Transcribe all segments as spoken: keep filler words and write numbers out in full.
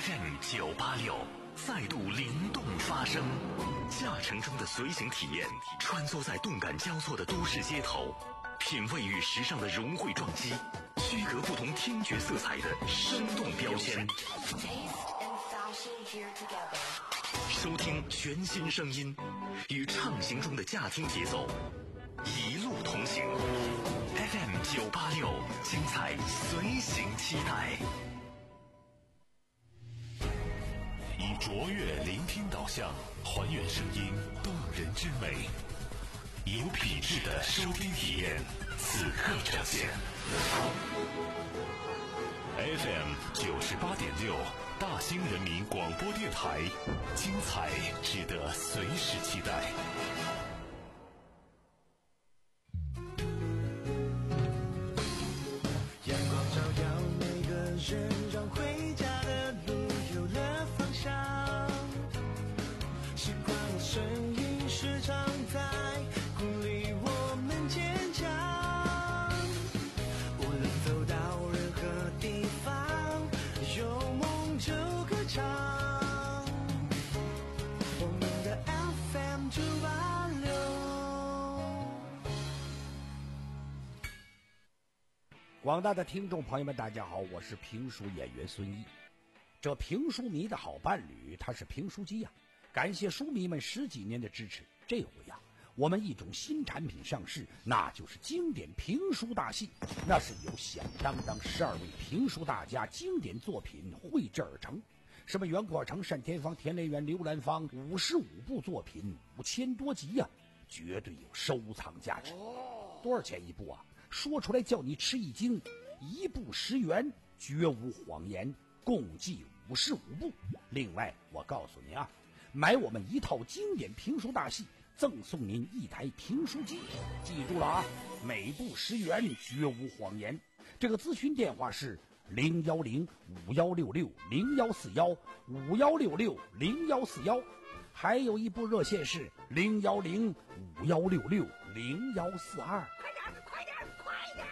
F M 九八六再度灵动发声，驾乘中的随行体验，穿梭在动感交错的都市街头，品味与时尚的融汇撞击，区隔不同听觉色彩的生动标签。收听全新声音，与畅行中的驾听节奏，一路同行。F M 九八六，精彩随行期待。以卓越聆听导向，还原声音动人之美，有品质的收听体验，此刻呈现。F M 九十八点六，大兴人民广播电台，精彩值得随时期待。 阳光照耀每个人，让回家的路有了方向。时光的声音时常在鼓励我们坚强。无论走到任何地方，有梦就歌唱。我们的 F M 九八六。 广大的听众朋友们，大家好，我是评书演员孙一。这评书迷的好伴侣，他是评书机呀、啊。感谢书迷们十几年的支持。这回呀、啊，我们一种新产品上市，那就是经典评书大戏。那是由响当当十二位评书大家经典作品绘制而成。什么袁阔成、单田芳、田连元、刘兰芳，五十五部作品，五千多集呀、啊，绝对有收藏价值。多少钱一部啊？说出来叫你吃一惊，一部十元，绝无谎言，共计五十五部。另外，我告诉你啊，买我们一套经典评书大戏，赠送您一台评书机。记住了啊，每部十元，绝无谎言。这个咨询电话是零幺零五幺六六零幺四幺五幺六六零幺四幺，还有一部热线是零幺零五幺六六零幺四二。快点，快点，快点！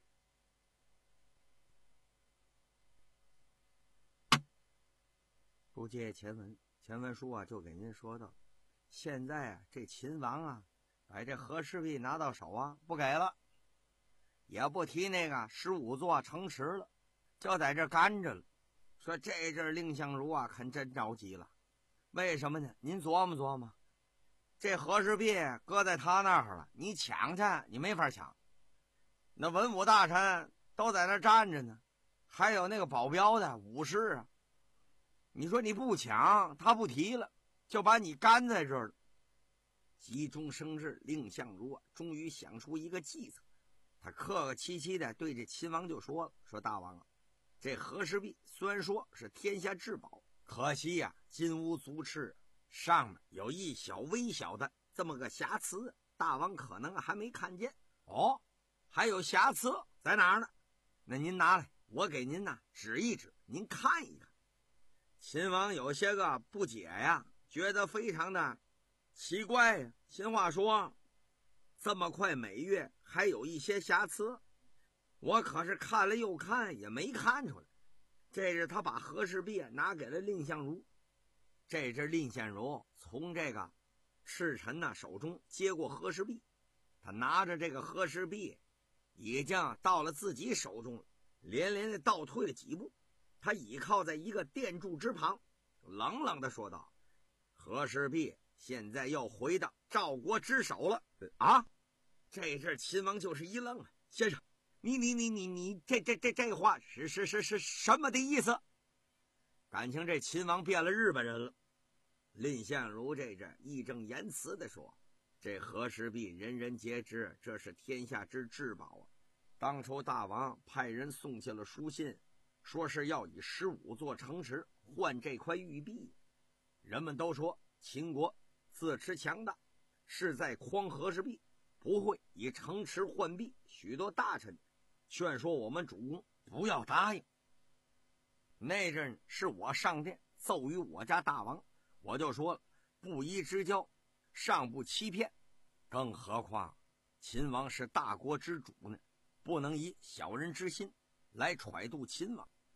不借前文，前文书啊就给您说到，现在啊这秦王啊，把这和氏璧拿到手啊不给了，也不提那个十五座城池了，就在这干着了。说这阵蔺相如啊，可真着急了。为什么呢？您琢磨琢磨，这和氏璧搁在他那儿了，你抢去你没法抢。那文武大臣都在那站着呢，还有那个保镖的武士啊。你说你不抢，他不提了，就把你干在这儿了。急中生智，蔺相如啊，终于想出一个计策。他客客气气的对这秦王就说了：“说大王啊，这和氏璧虽然说是天下至宝，可惜呀、啊，金无足赤，上面有一小微小的这么个瑕疵，大王可能还没看见。哦，还有瑕疵在哪儿呢？那您拿来，我给您呐指一指，您看一看。”秦王有些个不解呀，觉得非常的奇怪呀。秦话说，这么快每月还有一些瑕疵，我可是看了又看也没看出来。这是他把和氏璧拿给了蔺相如，这是蔺相如从这个侍臣呐手中接过和氏璧，他拿着这个和氏璧已经到了自己手中了，连连的倒退了几步。他倚靠在一个殿柱之旁，冷冷地说道：“和氏璧现在要回到赵国之手了。”啊！这阵秦王就是一愣啊，先生，你你你你你这这这这话是是是是什么的意思？感情这秦王变了日本人了。蔺相如这阵义正言辞地说：“这和氏璧人人皆知，这是天下之至宝啊！当初大王派人送下了书信。”说是要以十五座城池换这块玉璧，人们都说秦国自持强大，是在诓和氏璧，不会以城池换璧。许多大臣劝说我们主公不要答应。那阵是我上殿奏于我家大王，我就说了，不义之交，尚不欺骗，更何况秦王是大国之主呢，不能以小人之心来揣度秦王。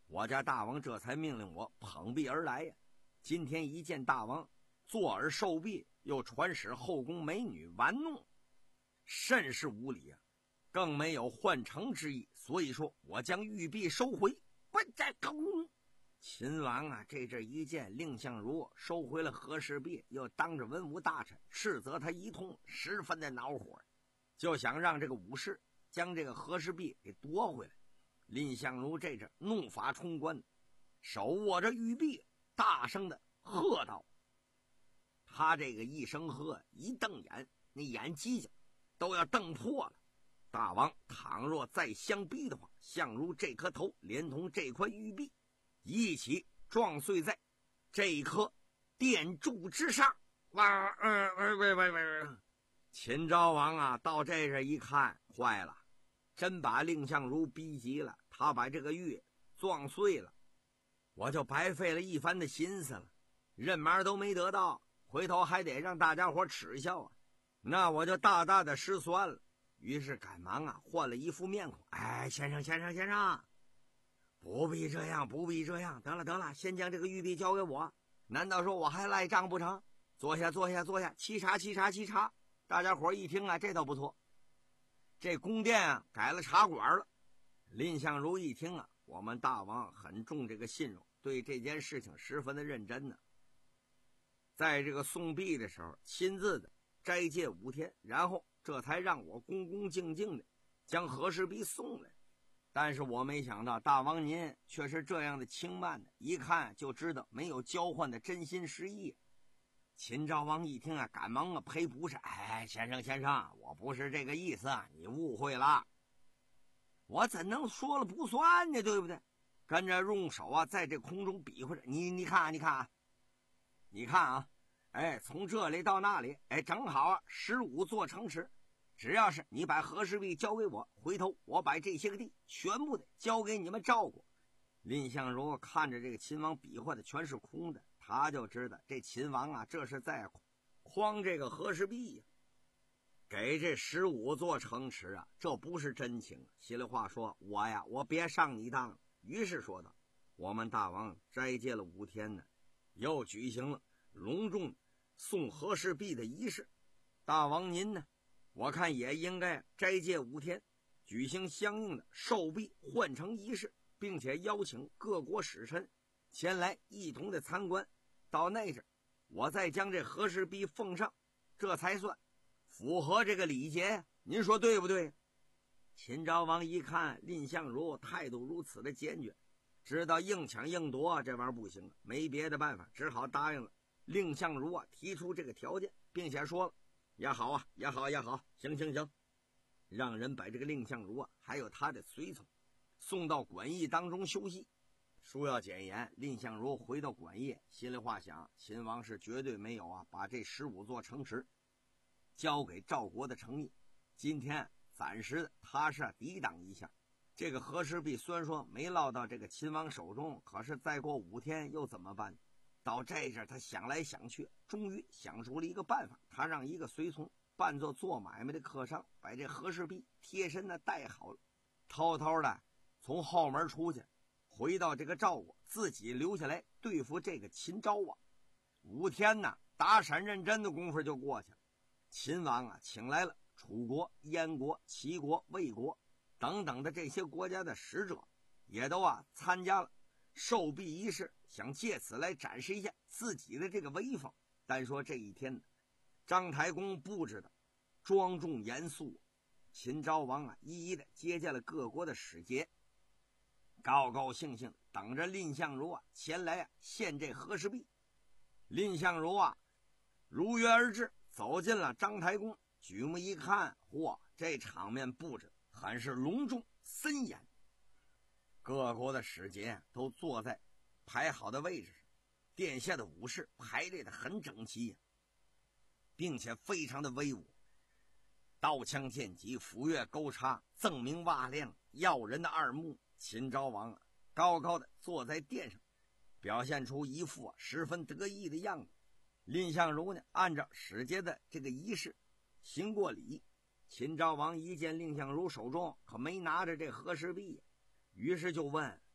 我家大王这才命令我捧璧而来呀。今天一见大王坐而受璧，又传使后宫美女玩弄，甚是无礼啊，更没有换成之意，所以说我将玉璧收回。不在公秦王啊，这阵一见蔺相如收回了和氏璧，又当着文武大臣斥责他一通，十分的恼火，就想让这个武士将这个和氏璧给夺回来。蔺相如这阵怒发冲冠，手握着玉璧，大声的喝道。他这个一声喝，一瞪眼，那眼犄角都要瞪破了。大王倘若再相逼的话，相如这颗头连同这块玉璧一起撞碎在这一颗殿柱之上。哇，呃，喂喂喂喂！秦昭王啊，到这这一看，坏了，真把蔺相如逼急了，他把这个玉撞碎了，我就白费了一番的心思了，任麻都没得到，回头还得让大家伙耻笑啊，那我就大大的失算了。于是赶忙啊换了一副面孔，哎，先生先生先生，不必这样不必这样，得了得了，先将这个玉璧交给我，难道说我还赖账不成？坐下坐下坐下，沏茶沏茶沏茶。大家伙一听啊，这倒不错，这宫殿啊改了茶馆了。蔺相如一听啊，我们大王很重这个信用，对这件事情十分的认真呢。在这个送璧的时候，亲自的斋戒五天，然后这才让我恭恭敬敬的将和氏璧送来。但是我没想到大王您却是这样的轻慢的，一看就知道没有交换的真心实意。秦昭王一听啊，赶忙啊赔不是，哎，先生先生，我不是这个意思，你误会了。我怎能说了不算呢，对不对？跟着用手啊在这空中比划着，你你看你看你看啊，哎，从这里到那里，哎，正好啊十五座城池。只要是你把和氏璧交给我，回头我把这些个地全部的交给你们照顾。蔺相如看着这个秦王比划的全是空的，他就知道这秦王啊这是在诓这个和氏璧呀，给这十五座城池啊，这不是真情。稀里话说，我呀我别上你当。于是说道，我们大王斋戒了五天呢，又举行了隆重送和氏璧的仪式。大王您呢，我看也应该斋戒五天，举行相应的授璧换城仪式，并且邀请各国使臣前来一同的参观。到那阵我再将这和氏璧奉上，这才算符合这个礼节呀。您说对不对？秦昭王一看蔺相如态度如此的坚决，知道硬抢硬夺这玩意儿不行，没别的办法，只好答应了蔺相如啊提出这个条件，并且说了也好啊也好也好，行行行，让人把这个蔺相如啊还有他的随从送到馆驿当中休息。书要简言，蔺相如回到馆驿，心里话想，秦王是绝对没有啊把这十五座城池交给赵国的诚意。今天暂时的他是抵挡一下，这个和氏璧虽然说没落到这个秦王手中，可是再过五天又怎么办？到这阵他想来想去，终于想出了一个办法，他让一个随从扮作做买卖的客商，把这和氏璧贴身的带好了，偷偷的从后门出去，回到这个赵国，自己留下来对付这个秦昭王。五天呢打闪认真的功夫就过去了。秦王啊请来了楚国、燕国、齐国、魏国等等的这些国家的使者，也都啊参加了授璧仪式，想借此来展示一下自己的这个威风。单说这一天呢，章台宫布置的庄重严肃，秦昭王啊一一的接见了各国的使节，高高兴兴等着蔺相如啊前来啊献这和氏璧。蔺相如啊如约而至，走进了章台宫，举目一看，嚯，这场面布置很是隆重森严。各国的使节都坐在排好的位置上，殿下的武士排列的很整齐呀，并且非常的威武，刀枪剑戟、斧钺钩叉、锃明瓦亮，耀人的二目。秦昭王啊高高的坐在殿上，表现出一副、啊、十分得意的样子。蔺相如呢按照使节的这个仪式行过礼。秦昭王一见蔺相如手中可没拿着这和氏璧，于是就问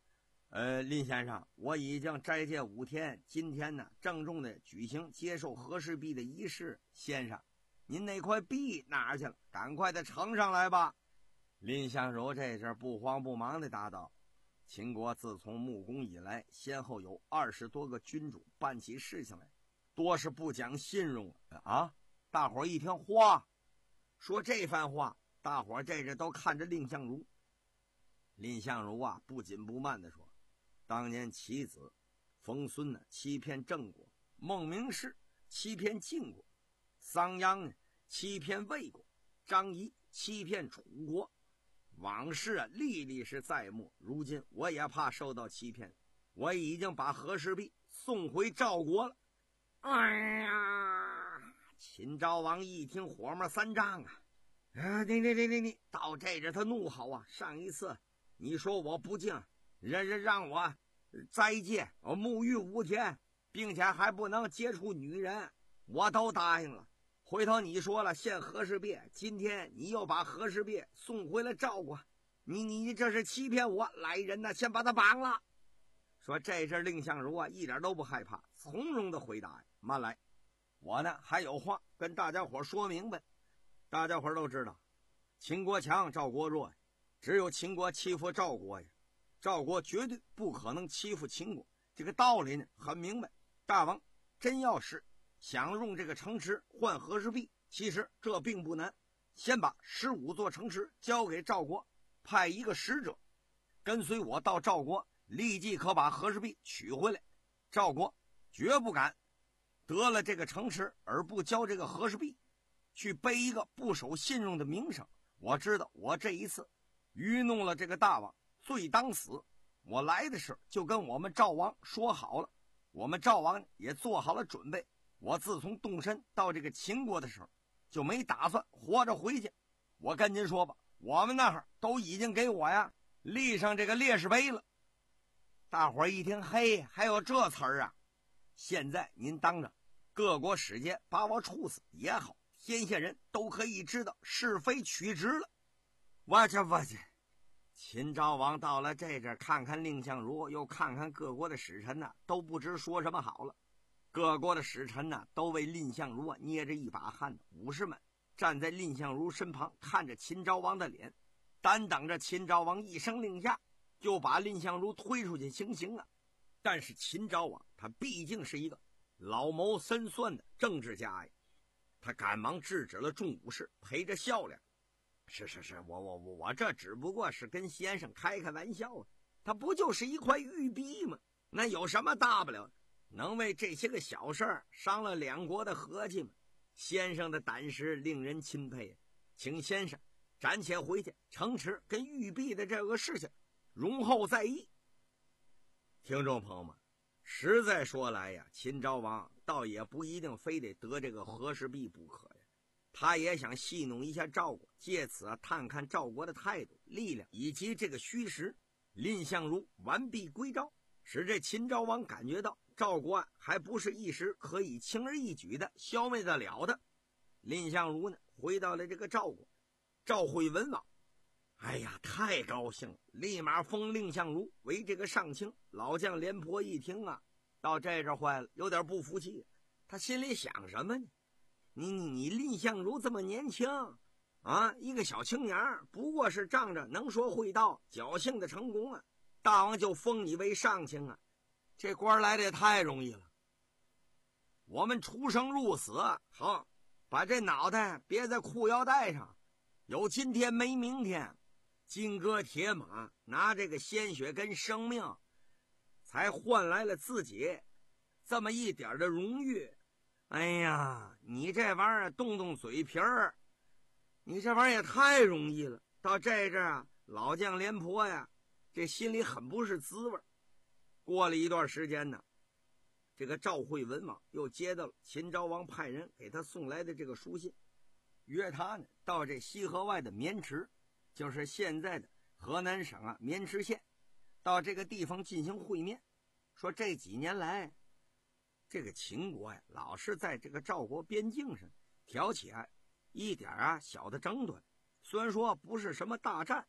呃，林先生，我已经斋戒五天，今天呢，郑重的举行接受和氏璧的仪式。先生，您那块璧哪儿去了？赶快的呈上来吧。蔺相如这阵不慌不忙的答道：秦国自从穆公以来，先后有二十多个君主办起事情来，多是不讲信用啊！大伙儿一听，哗，说这番话，大伙儿这阵都看着蔺相如。蔺相如啊，不紧不慢地说：当年其子冯孙呢，欺骗郑国；孟明视欺骗晋国；桑阳呢，欺骗魏国；张仪欺骗楚国。往事啊，历历是在目。如今我也怕受到欺骗，我已经把和氏璧送回赵国了。哎呀！秦昭王一听，火冒三丈啊！啊，你你你你你，到这阵他怒吼啊！上一次你说我不敬，让让让我斋戒，我沐浴五天，并且还不能接触女人，我都答应了。回头你说了献和氏璧，今天你又把和氏璧送回了赵国，你你这是欺骗我！来人呐，先把他绑了。说这阵蔺相如啊，一点都不害怕，从容的回答：慢来，我呢还有话跟大家伙说明白。大家伙都知道，秦国强，赵国弱，只有秦国欺负赵国呀，赵国绝对不可能欺负秦国。这个道理呢很明白。大王真要是想用这个城池换和氏璧，其实这并不难。先把十五座城池交给赵国，派一个使者跟随我到赵国，立即可把和氏璧取回来。赵国绝不敢得了这个城池而不交这个和氏璧，去背一个不守信用的名声。我知道我这一次愚弄了这个大王，罪当死。我来的时候就跟我们赵王说好了，我们赵王也做好了准备。我自从动身到这个秦国的时候，就没打算活着回去。我跟您说吧，我们那儿都已经给我呀立上这个烈士碑了。大伙儿一听，嘿，还有这词儿啊！现在您当着各国使节把我处死也好，天下人都可以知道是非曲直了。我这我这，秦昭王到了这阵，看看蔺相如，又看看各国的使臣呢，都不知说什么好了。各国的使臣呢，都为蔺相如啊捏着一把汗。武士们站在蔺相如身旁，看着秦昭王的脸，单等着秦昭王一声令下，就把蔺相如推出去行刑啊。但是秦昭王他毕竟是一个老谋深算的政治家呀，他赶忙制止了众武士，陪着笑脸：是是是，我我我我这只不过是跟先生开开玩笑啊，他不就是一块玉璧吗？那有什么大不了的？能为这些个小事儿伤了两国的和气吗？先生的胆识令人钦佩，请先生暂且回去，城池跟玉璧的这个事情容后再议。听众朋友们，实在说来呀，秦昭王倒也不一定非得得这个和氏璧不可呀，他也想戏弄一下赵国，借此啊探看赵国的态度、力量以及这个虚实。蔺相如完璧归赵，使这秦昭王感觉到赵国啊还不是一时可以轻而易举的消灭得了的。蔺相如呢回到了这个赵国，赵惠文王哎呀太高兴了，立马封蔺相如为这个上卿。老将廉颇一听啊，到这阵坏了，有点不服气，他心里想什么呢？你你你蔺相如这么年轻啊，一个小青年，不过是仗着能说会道，侥幸的成功啊，大王就封你为上卿啊，这官来的也太容易了。我们出生入死，好，把这脑袋别在裤腰带上，有今天没明天，金戈铁马，拿这个鲜血跟生命，才换来了自己这么一点的荣誉。哎呀，你这玩意儿动动嘴皮儿，你这玩意儿也太容易了。到这阵啊，老将廉颇呀，这心里很不是滋味。过了一段时间呢，这个赵惠文王又接到了秦昭王派人给他送来的这个书信，约他呢到这西河外的渑池，就是现在的河南省啊渑池县，到这个地方进行会面。说这几年来，这个秦国呀，老是在这个赵国边境上挑起啊一点啊小的争端。虽然说不是什么大战，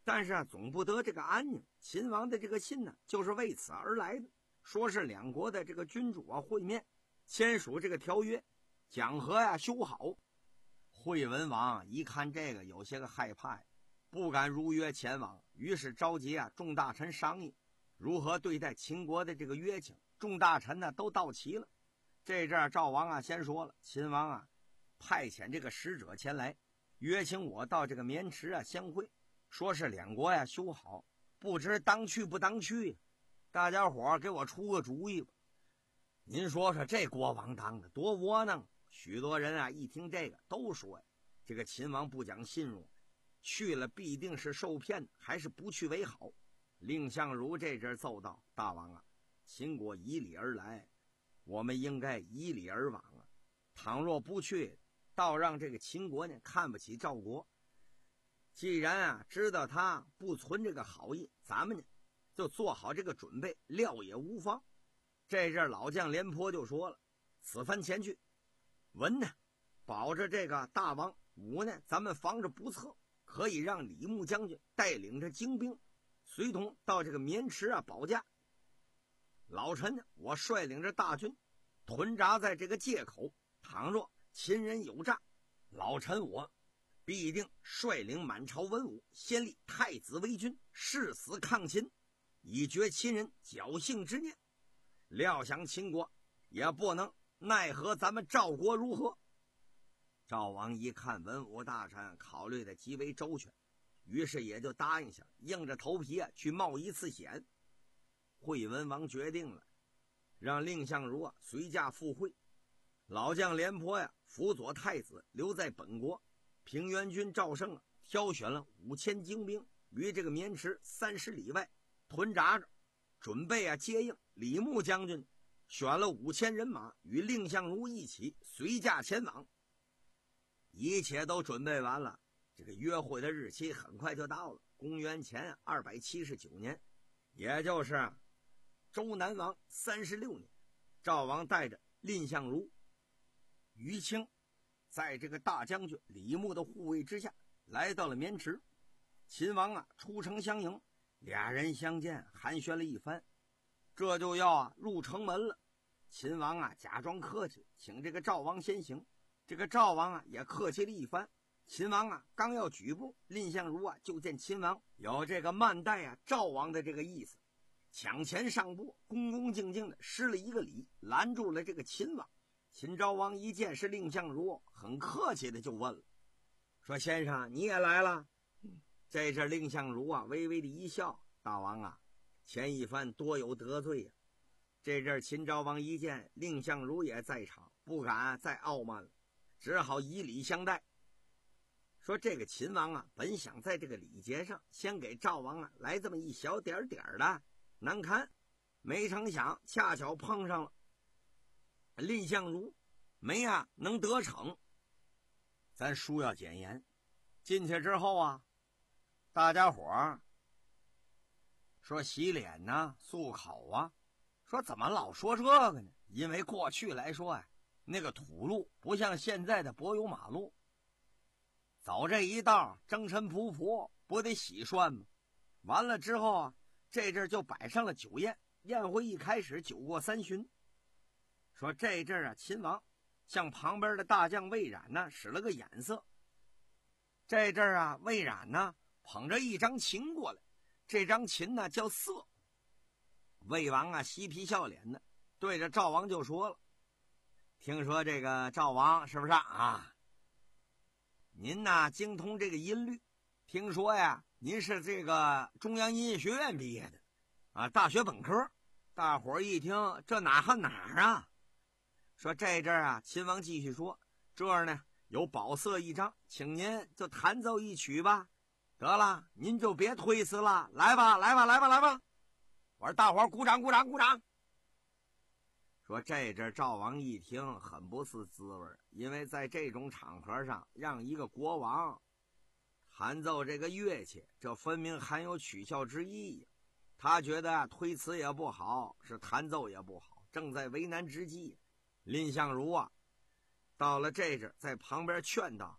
但是啊，总不得这个安宁。秦王的这个信呢，就是为此而来的，说是两国的这个君主啊会面，签署这个条约，讲和呀修好。惠文王一看这个，有些个害怕呀，不敢如约前往，于是召集啊众大臣商议如何对待秦国的这个约请。众大臣呢都到齐了。这阵赵王啊先说了，秦王啊派遣这个使者前来，约请我到这个渑池啊相会，说是两国呀修好，不知当去不当去，大家伙给我出个主意吧。您说说这国王当的多窝囊。许多人啊一听这个都说呀，这个秦王不讲信用，去了必定是受骗，还是不去为好。蔺相如这阵奏道，大王啊，秦国以礼而来，我们应该以礼而往啊。倘若不去，倒让这个秦国呢看不起赵国。既然啊知道他不存这个好意，咱们呢就做好这个准备，料也无妨。这阵老将廉颇就说了，此番前去，文呢保着这个大王，武呢咱们防着不测，可以让李牧将军带领着精兵随同到这个渑池啊保驾。老臣呢我率领着大军屯扎在这个界口，倘若秦人有诈，老臣我必定率领满朝文武，先立太子为君，誓死抗秦，以绝秦人侥幸之念。料想秦国也不能奈何咱们赵国如何？赵王一看文武大臣考虑的极为周全，于是也就答应下，硬着头皮啊去冒一次险。惠文王决定了，让蔺相如啊随驾赴会，老将廉颇呀辅佐太子留在本国。平原君赵胜啊挑选了五千精兵于这个渑池三十里外屯扎着，准备啊接应。李牧将军选了五千人马与蔺相如一起随驾前往。一切都准备完了，这个约会的日期很快就到了，公元前二百七十九年，也就是周南王三十六年，赵王带着蔺相如、于清，在这个大将军李牧的护卫之下来到了渑池。秦王啊出城相迎，俩人相见寒暄了一番，这就要啊入城门了。秦王啊假装客气，请这个赵王先行。这个赵王啊也客气了一番。秦王啊刚要举步，蔺相如啊就见秦王有这个慢待啊赵王的这个意思，抢前上步，恭恭敬敬的施了一个礼，拦住了这个秦王。秦昭王一见是蔺相如，很客气的就问了，说先生你也来了？这阵蔺相如啊微微的一笑，大王啊前一番多有得罪呀、啊。这阵秦昭王一见蔺相如也在场，不敢再傲慢了，只好以礼相待。说这个秦王啊本想在这个礼节上先给赵王啊来这么一小点点的难堪，没成想恰巧碰上了蔺相如，没啊能得逞。咱书要简言，进去之后啊大家伙儿说洗脸呢漱口啊，说怎么老说这个呢？因为过去来说啊那个土路不像现在的柏油马路，走这一道征尘仆仆，不得洗涮吗？完了之后啊这阵就摆上了酒宴，宴会一开始酒过三巡。说这阵啊秦王向旁边的大将魏冉呢使了个眼色。这阵啊魏冉呢捧着一张琴过来，这张琴呢叫瑟。魏王啊嬉皮笑脸的对着赵王就说了，听说这个赵王是不是啊您呢精通这个音律，听说呀您是这个中央音乐学院毕业的啊，大学本科。大伙儿一听这哪和哪儿啊，说这阵啊秦王继续说，这儿呢有宝瑟一张，请您就弹奏一曲吧。得了，您就别推辞了，来吧来吧来吧来吧。我说大伙儿鼓掌鼓掌鼓掌。说这阵赵王一听很不是滋味，因为在这种场合上让一个国王弹奏这个乐器，这分明含有取笑之意。他觉得啊推辞也不好，是弹奏也不好，正在为难之际，蔺相如啊到了这阵在旁边劝道，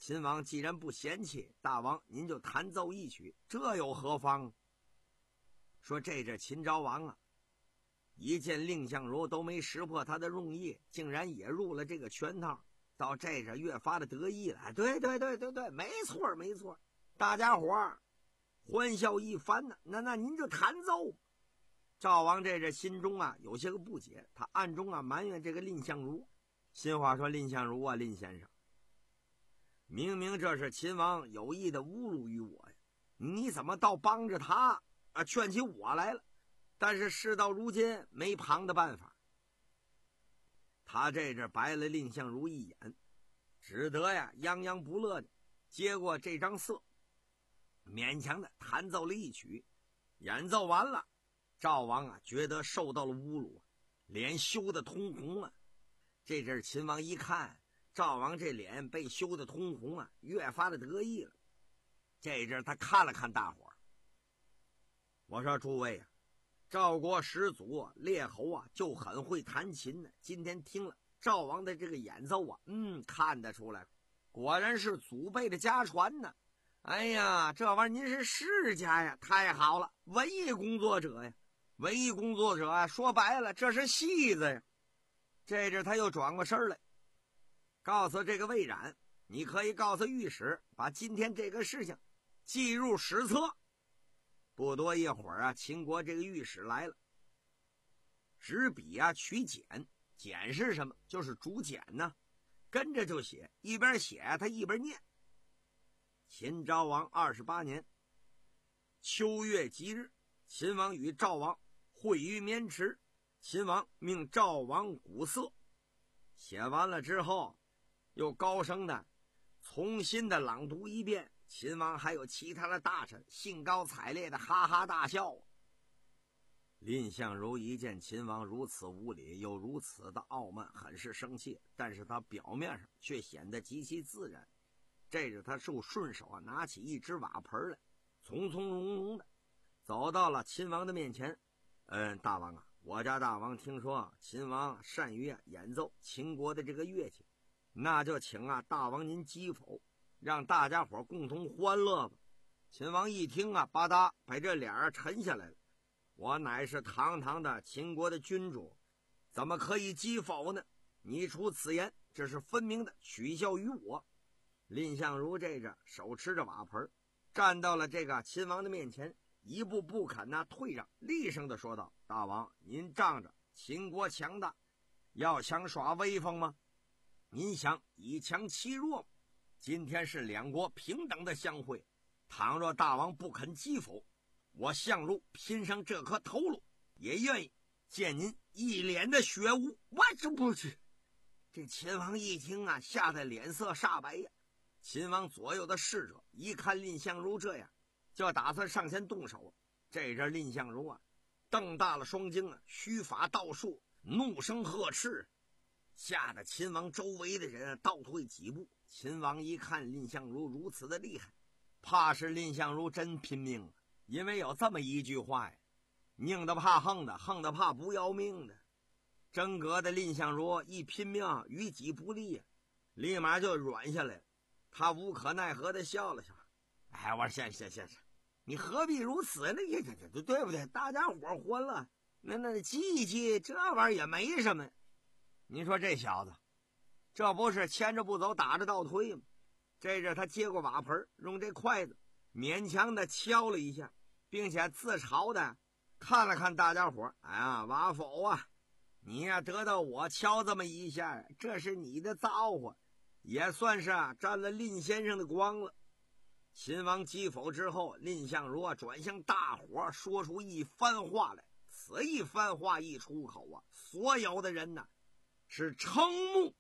秦王既然不嫌弃，大王您就弹奏一曲，这又何妨？说这这秦昭王啊，一见蔺相如都没识破他的用意，竟然也入了这个圈套，到这这越发的得意了。对对对对对，没错没错，大家伙儿欢笑一番呢。那那您就弹奏。赵王这这心中啊有些个不解，他暗中啊埋怨这个蔺相如。心话说，蔺相如啊，蔺先生，明明这是秦王有意的侮辱于我呀，你怎么倒帮着他啊劝起我来了？但是事到如今没旁的办法。他这这白了蔺相如一眼，只得呀泱泱不乐的接过这张瑟，勉强的弹奏了一曲。演奏完了，赵王啊觉得受到了侮辱，脸羞得通红啊。这阵秦王一看赵王这脸被羞得通红啊，越发的得意了。这阵他看了看大伙儿，我说诸位啊，赵国始祖列侯啊就很会弹琴呢。今天听了赵王的这个演奏啊，嗯，看得出来，果然是祖辈的家传呢。哎呀，这玩意儿您是世家呀，太好了，文艺工作者呀，文艺工作者啊，说白了这是戏子呀。这阵他又转过身来，告诉这个魏冉，你可以告诉御史，把今天这个事情记入史册。不多一会儿啊，秦国这个御史来了，执笔啊取简，简是什么？就是竹简呢、啊。跟着就写，一边写他一边念。秦昭王二十八年秋月吉日，秦王与赵王会于渑池，秦王命赵王鼓瑟。写完了之后，又高声的重新的朗读一遍。秦王还有其他的大臣兴高采烈的哈哈大笑。蔺相如一见秦王如此无礼，又如此的傲慢，很是生气，但是他表面上却显得极其自然。这时他就顺手啊拿起一只瓦盆来，从从容容的走到了秦王的面前。嗯，大王啊，我家大王听说秦王善于啊演奏秦国的这个乐器，那就请啊大王您击否，让大家伙共同欢乐吧。秦王一听啊，吧嗒把这脸儿沉下来了。我乃是堂堂的秦国的君主，怎么可以击否呢？你出此言，这是分明的取笑于我。蔺相如这着手持着瓦盆，站到了这个秦王的面前，一步不肯呐、啊、退让，厉声的说道：大王，您仗着秦国强大，要想耍威风吗？您想以强欺弱吗？今天是两国平等的相会，倘若大王不肯击否，我相如拼上这颗头颅，也愿意见您一脸的血污。我这不是……这秦王一听啊，吓得脸色煞白呀。秦王左右的侍者一看蔺相如这样，就打算上前动手。这阵蔺相如啊，瞪大了双睛啊，须发倒竖，怒声呵斥，吓得秦王周围的人倒退几步。秦王一看蔺相如如此的厉害，怕是蔺相如真拼命了，因为有这么一句话呀：宁的怕横的，横的怕不要命的。真格的蔺相如一拼命，于己不利呀，立马就软下来了。他无可奈何的笑了笑，哎，我说先生先生，你何必如此呢？也对对不对？大家伙欢乐，那那记一记，这玩意儿也没什么。你说这小子，这不是牵着不走，打着倒推吗？这阵他接过瓦盆，用这筷子勉强的敲了一下，并且自嘲的看了看大家伙。哎呀，瓦否啊，你呀得到我敲这么一下，这是你的造化，也算是啊沾了蔺先生的光了。秦王击否之后，蔺相如啊转向大伙说出一番话来。此一番话一出口啊，所有的人呢是瞠目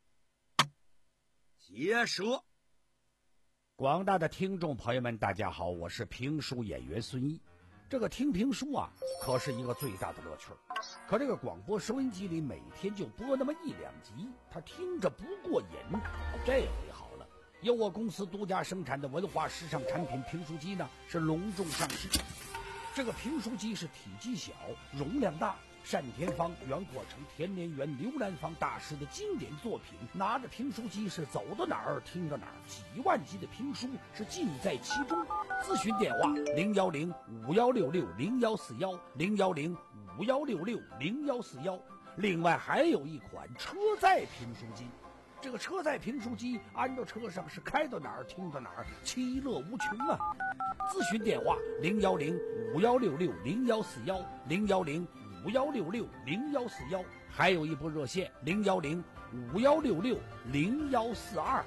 结舌。 广大的听众朋友们，大家好，我是评书演员孙一。这个听评书啊，可是一个最大的乐趣。可这个广播收音机里每天就播那么一两集，他听着不过瘾。这回好了，由我公司独家生产的文化时尚产品评书机呢，是隆重上市。这个评书机是体积小、容量大， 单田芳、袁国成、田连元、刘兰芳大师的经典作品，拿着评书机是走到哪儿听到哪儿，几万集的评书是尽在其中。咨询电话零幺零五幺六六零幺四幺零幺零五幺六六零幺四幺。另外还有一款车载评书机，这个车载评书机安到车上是开到哪儿听到哪儿，其乐无穷啊！咨询电话零幺零五幺六六零幺四幺零幺零五幺六六零幺四幺，还有一部热线零幺零五幺六六零幺四二。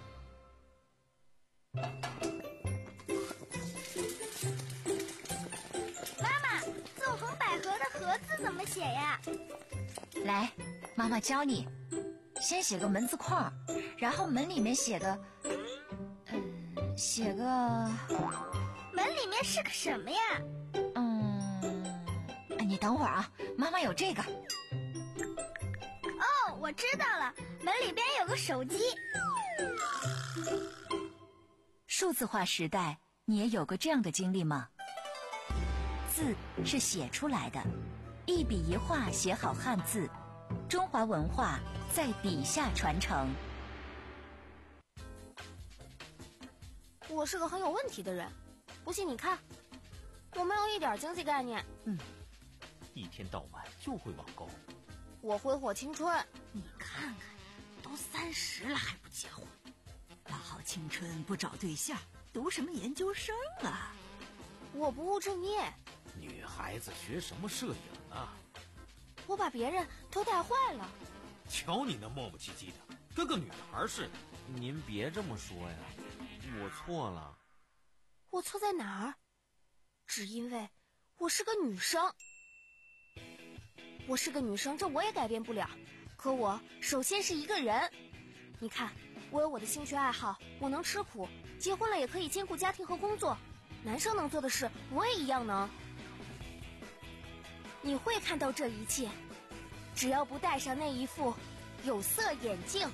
妈妈，纵横捭阖的阖字怎么写呀？ 来，妈妈教你。先写个门字框，然后门里面写个，嗯，写个， 门里面是个什么呀？ 嗯，你等会儿啊，妈妈有这个。 哦，我知道了，门里边有个手机。 数字化时代，你也有过这样的经历吗？字是写出来的，一笔一画写好汉字，中华文化在笔下传承。 我是个很有问题的人，不信你看，我没有一点经济概念。 嗯，一天到晚就会网购。 我挥霍青春， 你看看，都三十了还不结婚，大好青春不找对象，读什么研究生啊？ 我不务正业。 女孩子学什么摄影啊？ 我把别人都带坏了。 瞧你那磨磨唧唧的，跟个女孩似的。 您别这么说呀，我错了。 我错在哪儿？只因为我是个女生。我是个女生，这我也改变不了。可我首先是一个人。你看，我有我的兴趣爱好，我能吃苦，结婚了也可以兼顾家庭和工作。男生能做的事，我也一样能。你会看到这一切，只要不戴上那一副有色眼镜。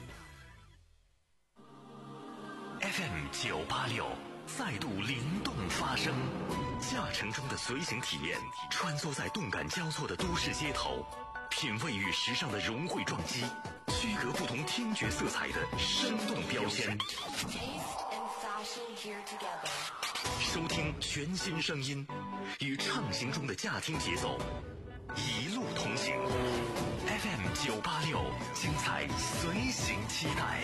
F M 九八六再度灵动发声，驾乘中的随行体验，穿梭在动感交错的都市街头，品味与时尚的融汇撞击，区隔不同听觉色彩的生动标签。收听全新声音，与畅行中的驾听节奏，一路同行。F M 九八六，精彩随行期待。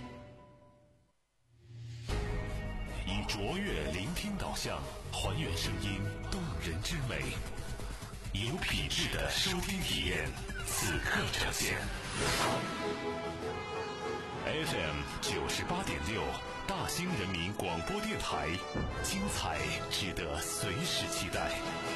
以卓越聆听导向，还原声音动人之美，有品质的收听体验，此刻呈现。F M 九十八点六，大兴人民广播电台，精彩值得随时期待。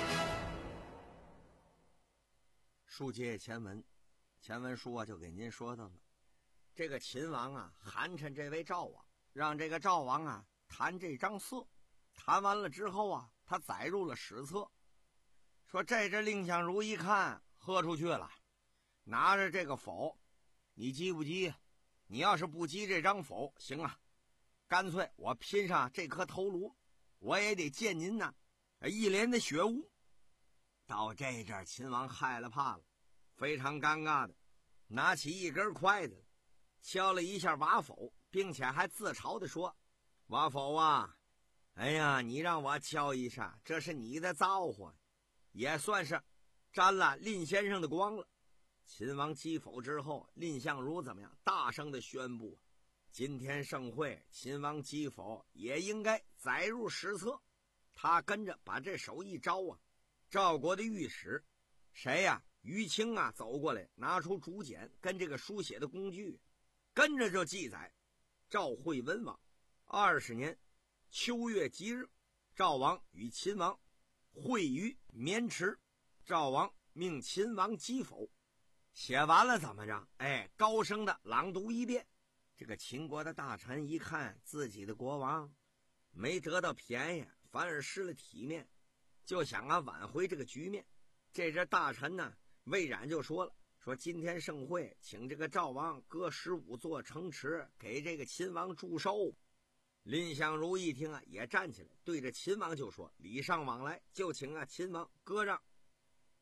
书接前文，前文书啊就给您说到了，这个秦王啊寒碜这位赵王，让这个赵王啊谈这张册，谈完了之后啊，他载入了史册，说这这蔺相如一看喝出去了，拿着这个否，你急不急？你要是不急这张否，行啊，干脆我拼上这颗头颅，我也得见您呐，一脸的血污。到这阵秦王害了怕了，非常尴尬的拿起一根筷子敲了一下瓦否，并且还自嘲的说：瓦否啊，哎呀，你让我敲一下，这是你的造化，也算是沾了蔺先生的光了。秦王击否之后，蔺相如怎么样？大声的宣布，今天盛会，秦王击否也应该载入史册。他跟着把这手一招啊，赵国的御史谁呀、啊？于清啊，走过来，拿出竹简跟这个书写的工具，跟着就记载：赵惠文王二十年秋月吉日，赵王与秦王会于渑池，赵王命秦王击否。写完了怎么着？哎，高声的朗读一遍。这个秦国的大臣一看自己的国王没得到便宜，反而失了体面，就想啊挽回这个局面。这这大臣呢，魏冉就说了，说今天盛会，请这个赵王各十五座城池给这个秦王祝寿。蔺相如一听啊，也站起来对着秦王就说：礼尚往来，就请啊秦王割让。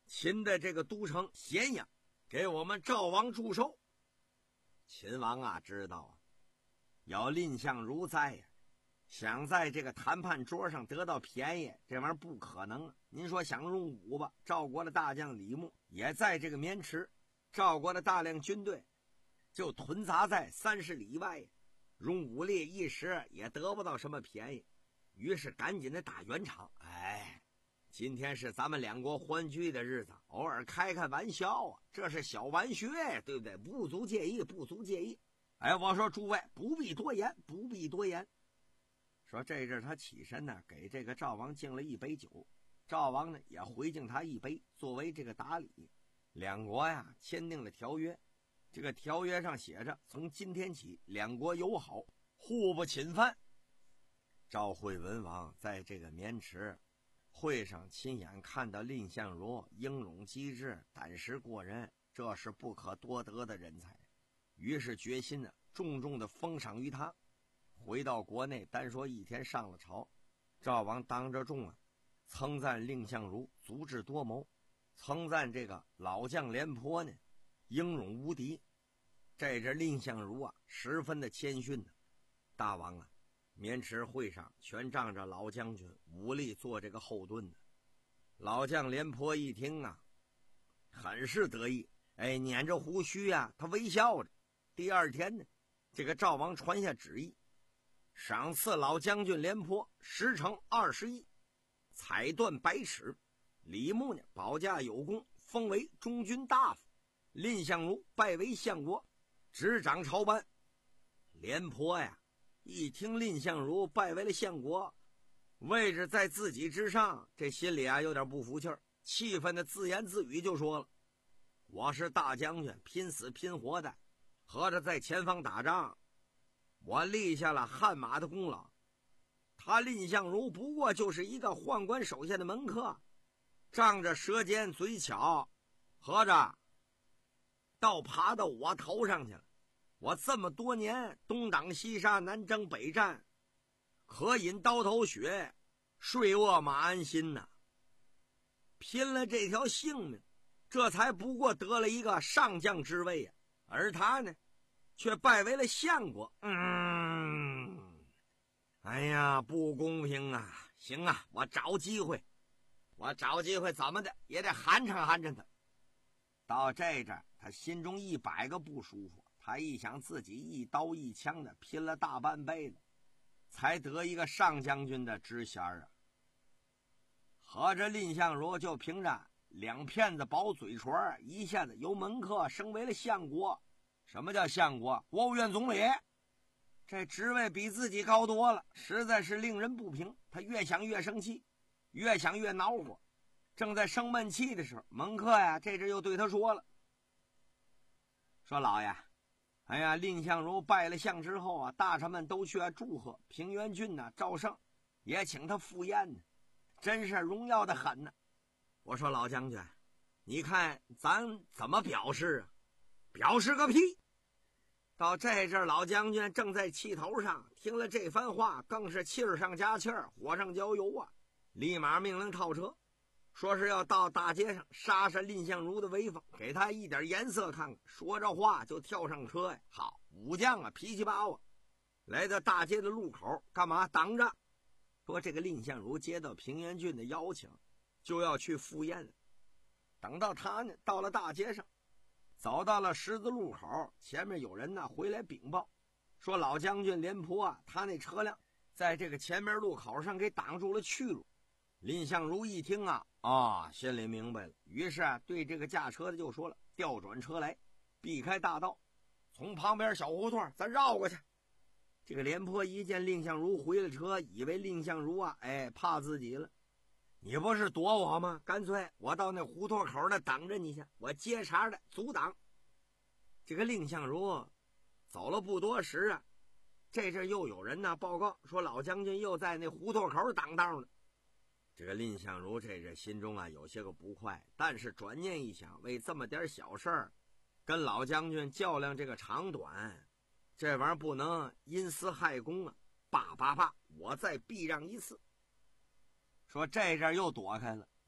秦的这个都城咸阳，给我们赵王祝寿。秦王啊，知道啊，有蔺相如在呀、啊，想在这个谈判桌上得到便宜，这玩意儿不可能啊。您说想用武吧，赵国的大将李牧也在这个渑池，赵国的大量军队就屯扎在三十里外，用武力一时也得不到什么便宜，于是赶紧的打圆场。哎，今天是咱们两国欢聚的日子，偶尔开开玩笑啊，这是小玩学，对不对？不足介意，不足介意。哎，我说诸位不必多言，不必多言。说这阵他起身呢，给这个赵王敬了一杯酒，赵王呢也回敬他一杯，作为这个答礼。两国呀签订了条约，这个条约上写着，从今天起两国友好，互不侵犯。赵惠文王在这个渑池会上亲眼看到蔺相如英勇机智，胆识过人，这是不可多得的人才，于是决心呢重重的封赏于他。回到国内，单说一天上了朝，赵王当着众啊称赞蔺相如足智多谋，称赞这个老将廉颇呢英勇无敌。这这蔺相如啊十分的谦逊呢，大王啊，渑池会上全仗着老将军武力做这个后盾的。老将廉颇一听啊，很是得意，哎，捻着胡须啊，他微笑着。第二天呢，这个赵王传下旨意，赏赐老将军廉颇十乘二十亿，彩缎百尺。李牧呢保驾有功，封为中军大夫。蔺相如拜为相国，执掌朝班。廉颇呀一听蔺相如拜为了相国，位置在自己之上，这心里啊有点不服气儿，气愤的自言自语就说了：我是大将军，拼死拼活的合着在前方打仗，我立下了汗马的功劳，他蔺相如不过就是一个宦官手下的门客，仗着舌尖嘴巧，合着倒爬到我头上去了。我这么多年东挡西杀，南征北战，可饮刀头血，睡卧马鞍心呐、啊，拼了这条性命，这才不过得了一个上将之位呀、啊，而他呢却拜为了相国。嗯，哎呀，不公平啊！行啊，我找机会，我找机会怎么的也得寒碜寒碜他。到这阵他心中一百个不舒服，他一想自己一刀一枪的拼了大半辈子，才得一个上将军的职衔啊！合着蔺相如就凭着两片子薄嘴唇，一下子由门客升为了相国。什么叫相国？国务院总理。这职位比自己高多了，实在是令人不平。他越想越生气，越想越恼火。正在生闷气的时候，门客呀这阵又对他说了，说老爷，哎呀，蔺相如拜了相之后啊，大臣们都去啊祝贺。平原郡呢赵胜也请他赴宴呢，真是荣耀的很呢。我说老将军，你看咱怎么表示啊？表示个屁！到这阵老将军正在气头上，听了这番话更是气儿上加气儿，火上浇油啊！立马命令套车，说是要到大街上杀杀蔺相如的威风，给他一点颜色看看。说着话就跳上车呀！好，武将啊，脾气暴啊！来到大街的路口，干嘛挡着？说这个蔺相如接到平原郡的邀请，就要去赴宴了。等到他呢到了大街上，走到了十字路口，前面有人呢回来禀报，说老将军廉颇啊，他那车辆在这个前面路口上给挡住了去路。蔺相如一听啊，啊，心里明白了，于是啊对这个驾车的就说了，调转车来，避开大道，从旁边小胡同咱绕过去。这个廉颇一见蔺相如回了车，以为蔺相如啊，哎，怕自己了。你不是躲我吗？干脆我到那胡同口那等着你去，我接茬的阻挡。这个蔺相如走了不多时啊，这阵又有人呢报告说老将军又在那胡同口挡道呢。这个蔺相如这阵心中啊有些个不快，但是转念一想，为这么点小事儿跟老将军较量这个长短，这玩意儿不能因私害公啊！罢罢罢，我再避让一次。说这阵又躲开了，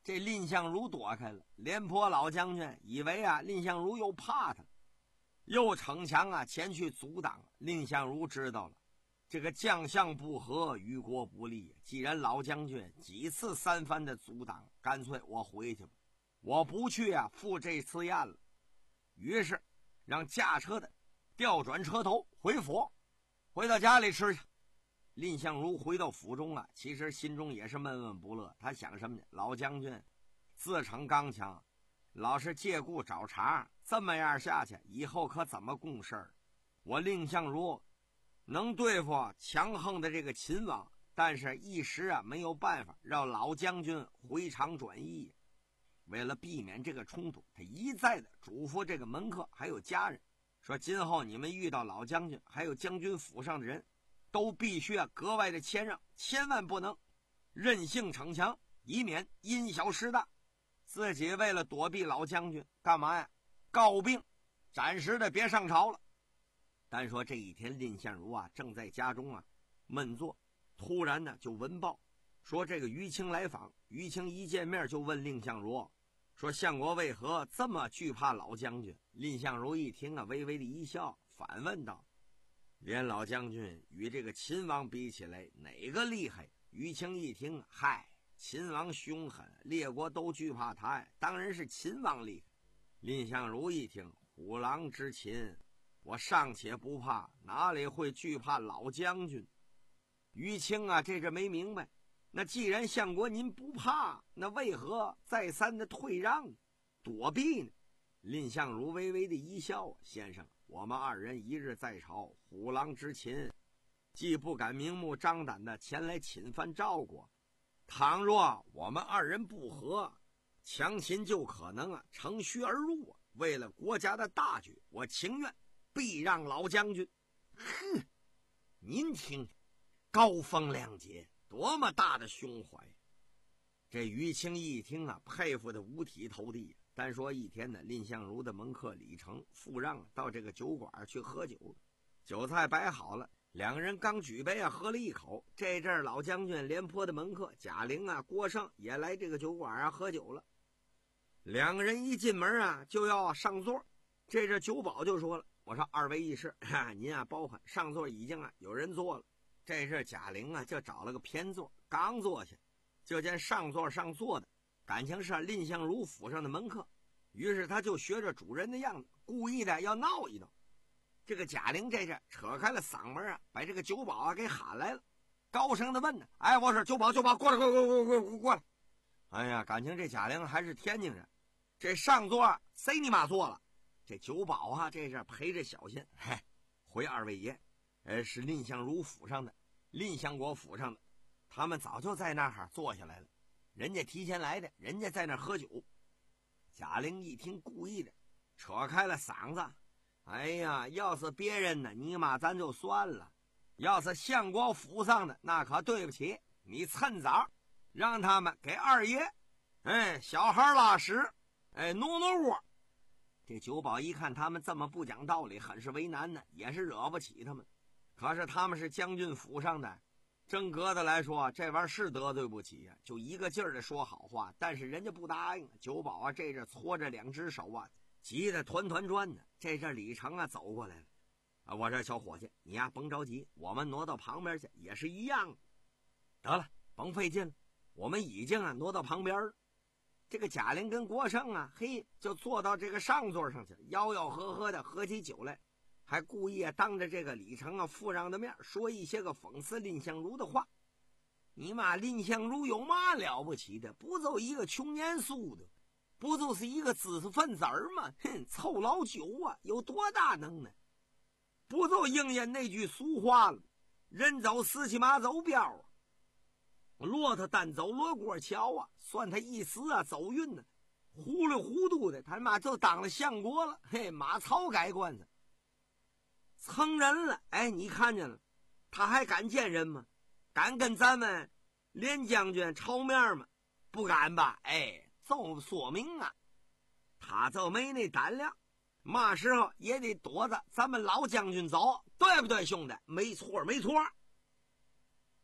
这蔺相如躲开了，廉颇老将军以为啊蔺相如又怕他，又逞强啊前去阻挡。蔺相如知道了，这个将相不和，于国不利。既然老将军几次三番的阻挡，干脆我回去吧，我不去啊赴这次宴了。于是让驾车的调转车头回府，回到家里吃去。蔺相如回到府中啊，其实心中也是闷闷不乐。他想什么呢？老将军自逞刚强，老是借故找茬，这么样下去，以后可怎么共事？我蔺相如能对付强横的这个秦王，但是一时啊没有办法让老将军回肠转意。为了避免这个冲突，他一再的嘱咐这个门客还有家人，说今后你们遇到老将军还有将军府上的人，都必须啊格外的谦让，千万不能任性逞强，以免因小失大。自己为了躲避老将军，干嘛呀？告病，暂时的别上朝了。单说这一天，蔺相如啊正在家中啊闷坐，突然呢就闻报说这个于青来访。于青一见面就问蔺相如说：“相国为何这么惧怕老将军？”蔺相如一听啊，微微的一笑，反问道：“连老将军与这个秦王比起来，哪个厉害？”于青一听，嗨，秦王凶狠，列国都惧怕他呀，当然是秦王厉害。蔺相如一听，虎狼之秦，我尚且不怕，哪里会惧怕老将军？于青啊，这这没明白，那既然相国您不怕，那为何再三的退让躲避呢？蔺相如微微的一笑，先生，我们二人一日在朝，虎狼之秦，既不敢明目张胆的前来侵犯赵国，倘若我们二人不和，强秦就可能啊乘虚而入啊。为了国家的大局，我情愿避让老将军。哼，您听，高风亮节，多么大的胸怀！这于青一听啊，佩服的五体投地。单说一天呢，蔺相如的门客李成复让到这个酒馆去喝酒，酒菜摆好了，两个人刚举杯啊，喝了一口。这阵老将军廉颇的门客贾玲啊、郭盛也来这个酒馆啊喝酒了。两个人一进门啊，就要上座。这阵酒保就说了：“我说二位义士，您啊包涵，上座已经啊有人坐了。”这阵贾玲啊就找了个偏座，刚坐下，就见上座上坐的感情是蔺相如府上的门客，于是他就学着主人的样子，故意的要闹一闹。这个贾玲这阵扯开了嗓门啊，把这个酒保啊给喊来了，高声的问呢：“哎，我说酒保，酒保，过来，过来，过来，过来，过来！”哎呀，感情这贾玲还是天津人，这上座谁你妈坐了？这酒保啊，这阵陪着小心，嘿，回二位爷，呃，是蔺相如府上的，蔺相国府上的，他们早就在那儿坐下来了。人家提前来的，人家在那儿喝酒。贾玲一听，故意的扯开了嗓子：“哎呀，要是别人呢，你妈咱就算了；要是相国府上的，那可对不起，你趁早让他们给二爷，哎，小孩拉屎，哎，挪挪窝。”这酒保一看他们这么不讲道理，很是为难呢，也是惹不起他们。可是他们是将军府上的，正格的来说，这玩意儿是得罪不起呀、啊，就一个劲儿的说好话，但是人家不答应。酒保啊，这阵搓着两只手啊，急得团团转呢。这阵李成啊走过来了，啊，我这小伙计，你呀甭着急，我们挪到旁边去，也是一样。得了，甭费劲了，我们已经啊挪到旁边了。这个贾玲跟郭盛啊，嘿，就坐到这个上座上去，吆吆喝喝的喝起酒来，还故意啊当着这个李成啊父让的面说一些个讽刺蔺相如的话。你妈蔺相如有嘛了不起的？不就一个穷年俗的，不就是一个知识分子儿吗？哼，凑老九啊，有多大能耐？不就应验那句俗话了？人走死骑马走镖啊，骆驼单走罗锅桥啊，算他一死啊走运呢，糊里糊涂的他妈就当了相国了。嘿，马超改官子成人了，哎，你看见了，他还敢见人吗？敢跟咱们连将军朝面吗？不敢吧？哎，这说明啊，他就没那胆量，嘛时候也得躲着咱们老将军走，对不对，兄弟？没错，没错。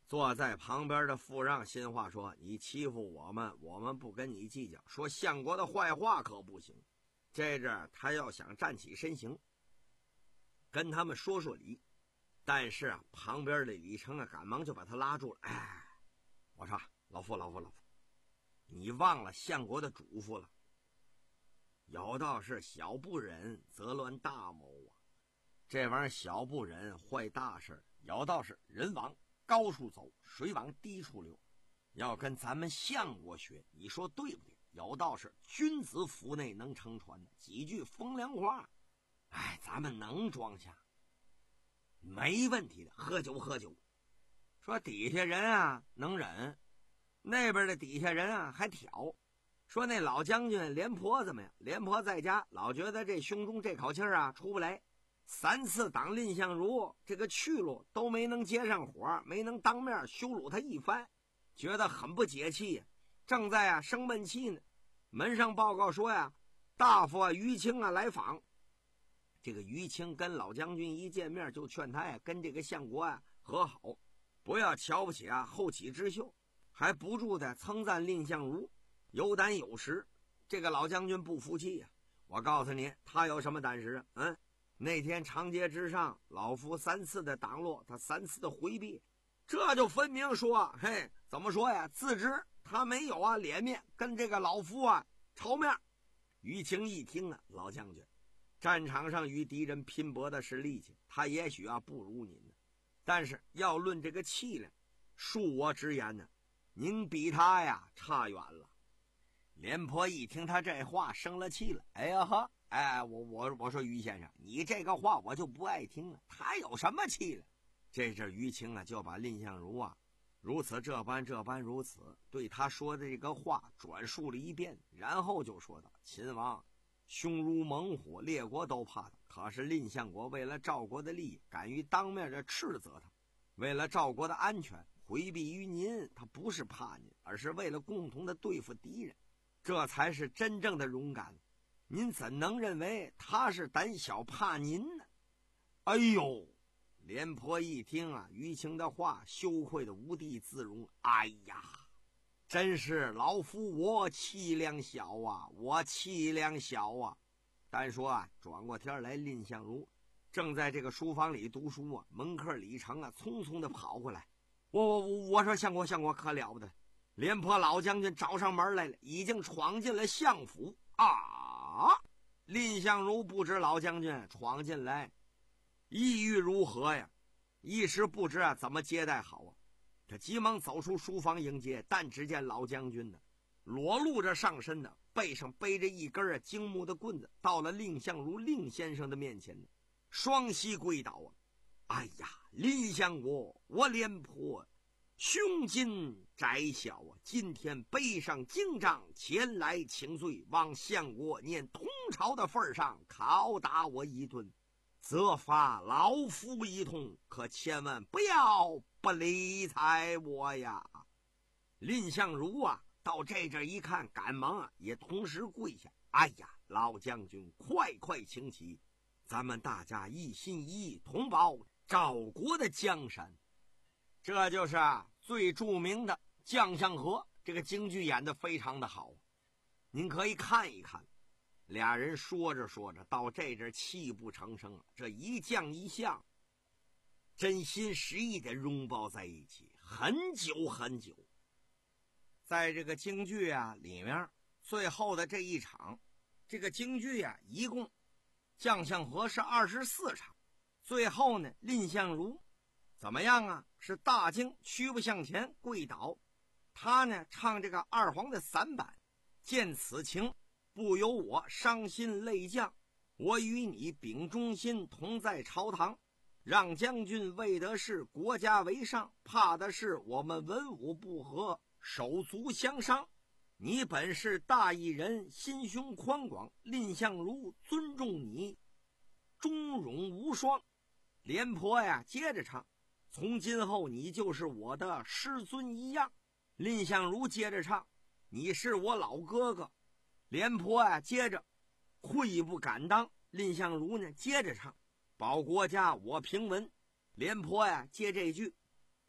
坐在旁边的傅让心话说：“你欺负我们，我们不跟你计较。说相国的坏话可不行。”这阵他要想站起身形，跟他们说说理，但是啊，旁边的李成啊，赶忙就把他拉住了。哎，我说老夫老夫老夫，你忘了相国的嘱咐了。有道是小不忍则乱大谋啊，这玩意儿小不忍坏大事。有道是人往高处走，水往低处流，要跟咱们相国学，你说对不对？有道是君子腹内能撑船的，几句风凉话，哎，咱们能装下，没问题的。喝酒喝酒，说底下人啊能忍，那边的底下人啊还挑，说那老将军廉颇怎么样？廉颇在家老觉得这胸中这口气啊出不来，三次挡蔺相如这个去路都没能接上火，没能当面羞辱他一番，觉得很不解气呀，正在啊生闷气呢。门上报告说呀，大夫啊于青啊来访。这个于青跟老将军一见面就劝他呀跟这个相国啊和好，不要瞧不起啊后起之秀，还不住的称赞蔺相如有胆有识。这个老将军不服气呀，我告诉你，他有什么胆识啊？嗯，那天长街之上，老夫三次的挡落，他三次的回避，这就分明说，嘿，怎么说呀？自知他没有啊脸面跟这个老夫啊朝面。于青一听啊，老将军，战场上与敌人拼搏的是力气，他也许啊不如您呢，但是要论这个气量，恕我直言呢，您比他呀差远了。廉颇一听他这话，生了气了。哎呀呵，哎，我我我说于先生，你这个话我就不爱听了。他有什么气了？这阵于青啊，就把蔺相如啊，如此这般这般如此，对他说的这个话转述了一遍，然后就说道：“秦王凶如猛虎，列国都怕他。可是蔺相国为了赵国的利益，敢于当面的斥责他；为了赵国的安全，回避于您。他不是怕您，而是为了共同的对付敌人。这才是真正的勇敢。您怎能认为他是胆小怕您呢？”哎呦，廉颇一听啊，于青的话，羞愧的无地自容。哎呀，真是老夫我气量小啊，我气量小啊。单说啊，转过天来，蔺相如正在这个书房里读书啊，门客李成啊，匆匆的跑过来。我我我我说相国相国可了不得，廉颇老将军找上门来了，已经闯进了相府啊！蔺相如不知老将军闯进来，意欲如何呀？一时不知啊怎么接待好啊。他急忙走出书房迎接，但只见老将军呢，裸露着上身呢，背上背着一根啊精木的棍子，到了蔺相如蔺先生的面前呢，双膝跪倒啊！哎呀，蔺相国，我廉颇胸襟窄小啊，今天背上京杖前来请罪，望相国念同朝的份上拷打我一顿，责罚老夫一通，可千万不要不理睬我呀。蔺相如啊到这阵一看，赶忙啊也同时跪下。哎呀，老将军快快请起，咱们大家一心一意同保赵国的江山。这就是啊最著名的将相和，这个京剧演得非常的好，您可以看一看。俩人说着说着，到这阵泣不成声了。这一将一相，真心实意的拥抱在一起，很久很久。在这个京剧啊里面，最后的这一场，这个京剧啊一共将相和是二十四场，最后呢蔺相如怎么样啊？是大惊，屈步向前，跪倒。他呢唱这个二黄的散板，见此情，不由我伤心泪降。我与你秉忠心，同在朝堂，让将军为的是国家为上，怕的是我们文武不和，手足相伤。你本是大义人，心胸宽广，蔺相如尊重你，忠勇无双。廉颇呀接着唱，从今后你就是我的师尊一样。蔺相如接着唱，你是我老哥哥。廉颇啊接着愧不敢当。蔺相如呢接着唱，保国家我平文。廉颇呀接这句，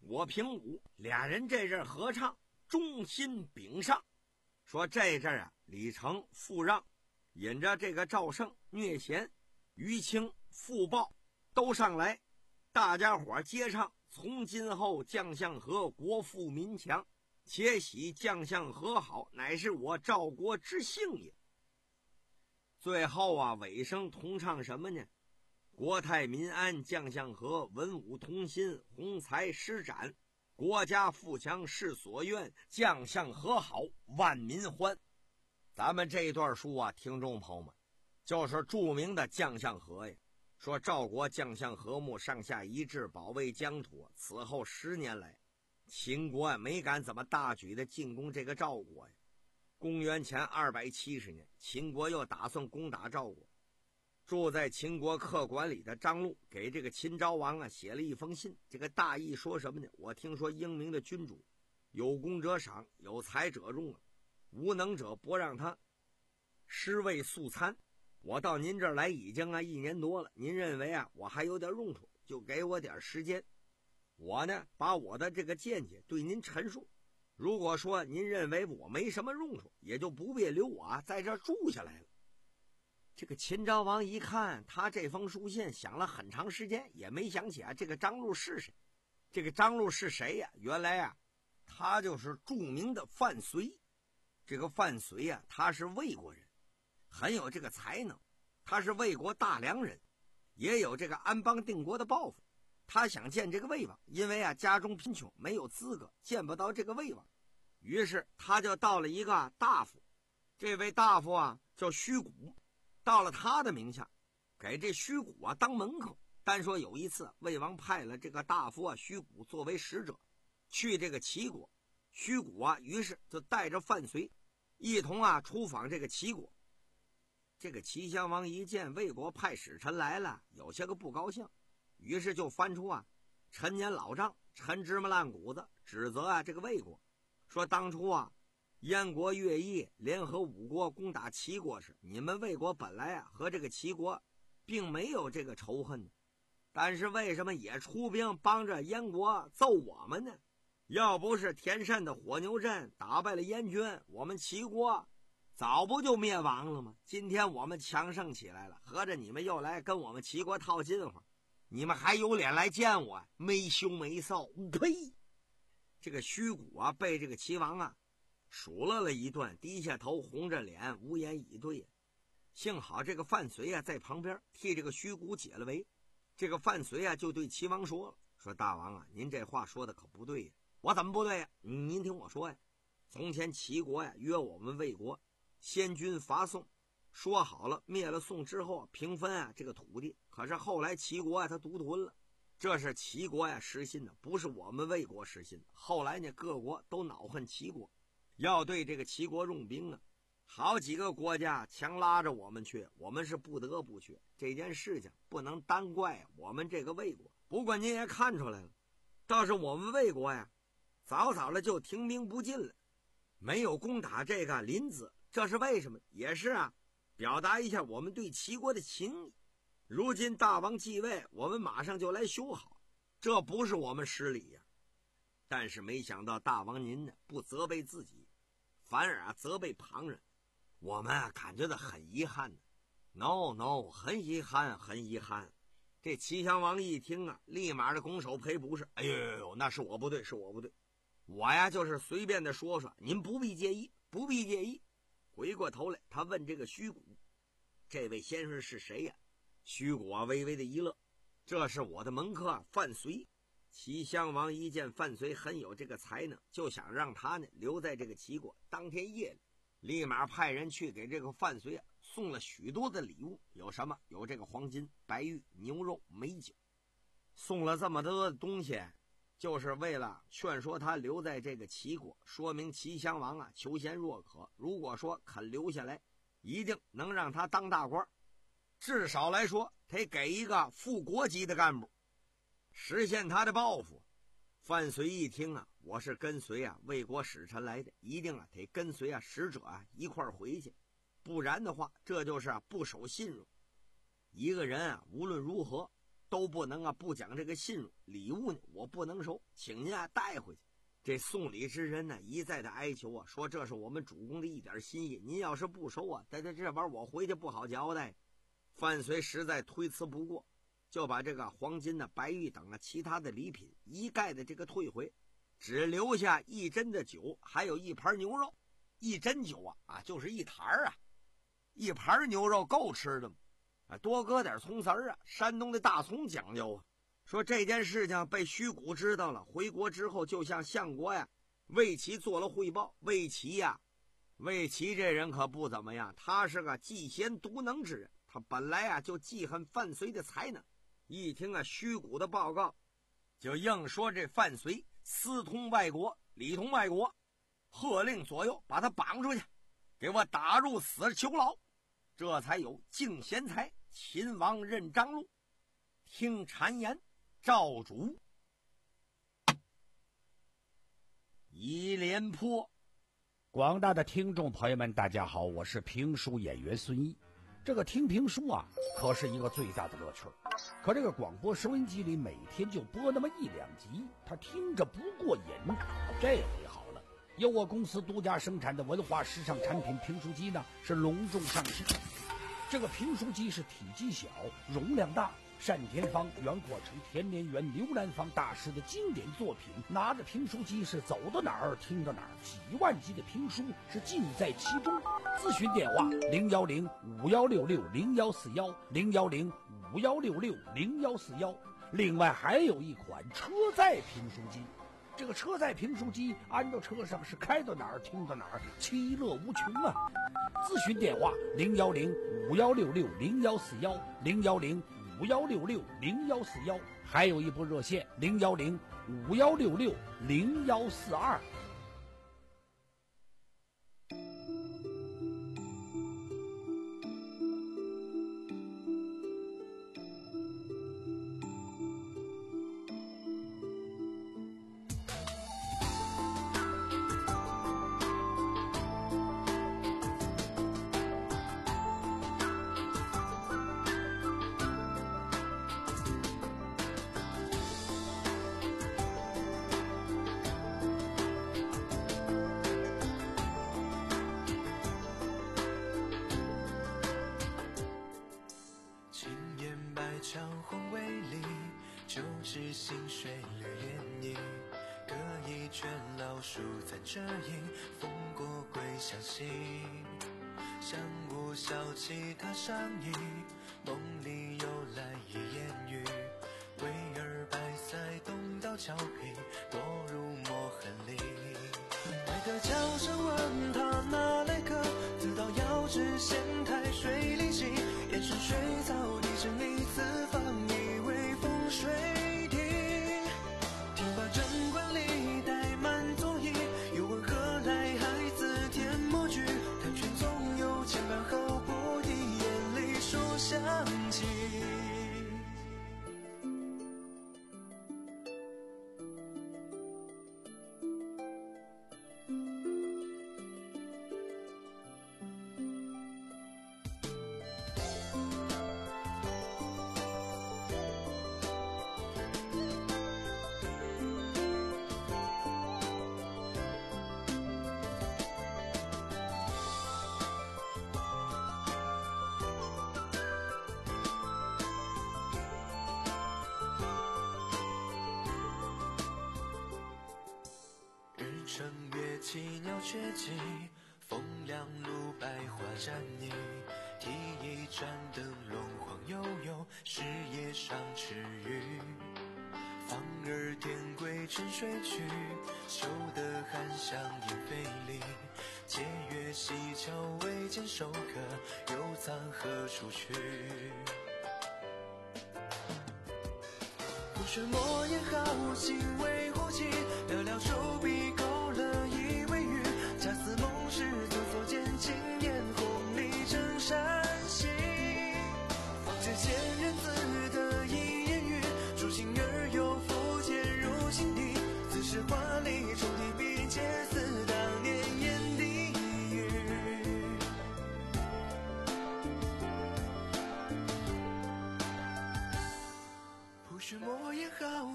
郭平武俩人这阵合唱，忠心秉上。说这阵啊，李成、傅让引着这个赵胜、聂贤、于清、傅豹都上来，大家伙接唱：从今后将相和，国富民强。且喜将相和好，乃是我赵国之幸也。最后啊，尾声同唱什么呢？国泰民安，将相和，文武同心，宏才施展，国家富强，是所愿，将相和好，万民欢。咱们这段书啊，听众朋友们，就是著名的将相和呀。说赵国将相和睦，上下一致，保卫疆土。此后十年来，秦国啊没敢怎么大举的进攻这个赵国呀。公元前二百七十年，秦国又打算攻打赵国。住在秦国客馆里的张禄给这个秦昭王啊写了一封信，这个大意说什么呢？我听说英明的君主，有功者赏，有才者用啊，无能者不让他尸位素餐。我到您这儿来已经啊一年多了，您认为啊我还有点用处，就给我点时间。我呢把我的这个见解对您陈述。如果说您认为我没什么用处，也就不必留我啊在这儿住下来了。这个秦昭王一看他这封书信，想了很长时间，也没想起啊这个张禄是谁。这个张禄是谁呀？原来啊他就是著名的范睢。这个范睢啊他是魏国人，很有这个才能，他是魏国大梁人，也有这个安邦定国的抱负。他想见这个魏王，因为啊家中贫穷，没有资格见不到这个魏王，于是他就到了一个大夫。这位大夫啊叫虚谷，到了他的名下，给这虚谷啊当门客。单说有一次，魏王派了这个大夫啊虚谷作为使者去这个齐国，虚谷啊于是就带着范睢一同啊出访这个齐国。这个齐襄王一见魏国派使臣来了，有些个不高兴，于是就翻出啊陈年老账，陈芝麻烂谷子，指责啊这个魏国，说当初啊燕国、乐毅联合五国攻打齐国时，你们魏国本来啊和这个齐国并没有这个仇恨的，但是为什么也出兵帮着燕国揍我们呢？要不是田善的火牛阵打败了燕军，我们齐国早不就灭亡了吗？今天我们强盛起来了，合着你们又来跟我们齐国套近乎，你们还有脸来见我？没羞没臊！呸！这个虚谷啊被这个齐王啊数落了一顿，低下头红着脸无言以对。幸好这个范睢啊在旁边替这个虚谷解了围。这个范睢啊就对齐王说了，说大王啊，您这话说的可不对呀。我怎么不对呀？您听我说呀，从前齐国呀约我们魏国先军伐宋，说好了灭了宋之后平分啊这个土地，可是后来齐国啊他独吞了，这是齐国呀失信的，不是我们魏国失信的。后来呢各国都恼恨齐国，要对这个齐国用兵啊，好几个国家强拉着我们去，我们是不得不去。这件事情不能单怪我们这个魏国。不过您也看出来了，倒是我们魏国呀早早的就停兵不进了，没有攻打这个临淄，这是为什么？也是啊表达一下我们对齐国的情谊。如今大王继位，我们马上就来修好，这不是我们失礼呀。但是没想到大王您呢不责备自己，反而啊责备旁人，我们啊感觉到很遗憾的。no no 很遗憾很遗憾。这齐襄王一听啊，立马的拱手赔不是，哎呦呦呦，那是我不对，是我不对，我呀就是随便的说说，您不必介意，不必介意。回过头来，他问这个虚谷，这位先生是谁呀？虚谷啊微微的一乐，这是我的门客范睢。齐襄王一见范睢很有这个才能，就想让他呢留在这个齐国。当天夜里，立马派人去给这个范睢啊送了许多的礼物，有什么？有这个黄金、白玉、牛肉、美酒，送了这么多的东西，就是为了劝说他留在这个齐国，说明齐襄王啊求贤若渴，如果说肯留下来，一定能让他当大官，至少来说得给一个副国级的干部，实现他的抱负。范睢一听啊，我是跟随啊魏国使臣来的，一定啊得跟随啊使者啊一块回去，不然的话这就是啊不守信用。一个人啊无论如何都不能啊不讲这个信用，礼物呢我不能收，请您啊带回去。这送礼之人呢一再的哀求啊，说这是我们主公的一点心意，您要是不收啊，这这这玩意儿我回去不好交代。范绥实在推辞不过，就把这个黄金呢、白玉等啊其他的礼品一概的这个退回，只留下一针的酒，还有一盘牛肉。一针酒啊啊就是一坛啊，一盘牛肉够吃的吗？啊，多搁点葱丝儿啊，山东的大葱讲究啊。说这件事情被虚谷知道了，回国之后就向相国呀魏齐做了汇报。魏齐呀，魏齐这人可不怎么样，他是个嫉贤独能之人，他本来啊就记恨范绥的才能。一听啊虚谷的报告，就硬说这范绥私通外国，里通外国，喝令左右把他绑出去，给我打入死囚牢。这才有敬贤才，秦王任张禄，听谗言，赵主一连坡。 广大的听众朋友们大家好，我是评书演员孙毅。这个听评书啊可是一个最大的乐趣，可这个广播收音机里每天就播那么一两集，他听着不过瘾。这回好了，由我公司独家生产的文化时尚产品评书机呢是隆重上市。这个评书机是体积小，容量大，单田芳、袁阔成、田连元、刘兰芳大师的经典作品，拿着评书机是走到哪儿听到哪儿，几万集的评书是尽在其中。咨询电话零幺零五幺六六零幺四幺零幺零五幺六六零幺四幺。另外还有一款车载评书机，这个车载评书机安到车上是开到哪儿听到哪儿，其乐无穷啊！咨询电话零幺零五幺六六零幺四幺零幺零五幺六六零幺四幺，还有一部热线零幺零五幺六六零幺四二。 是心水绿涟漪，隔一圈老树残遮影，风过归乡行。相互笑起他上衣，梦里又来一言语，为儿白塞东到桥平，落入墨痕里。外的叫声问他哪来客，自道遥知仙台水里行，眼神水草地城里四方以为风水。正月起鸟雀集，风凉露百花展翼，提一盏灯笼晃悠悠，是夜上池鱼。放儿点归沉水去，嗅得含香引飞离。借月溪桥未见收客，又藏何处去？不是莫言好心为呼气，寥寥手笔勾了一尾鱼，恰似梦是曾所见，惊艳红里正山西。方觉千人字的一言语，助心儿又复渐入心底，此时华丽重提笔，皆似当年眼底雨。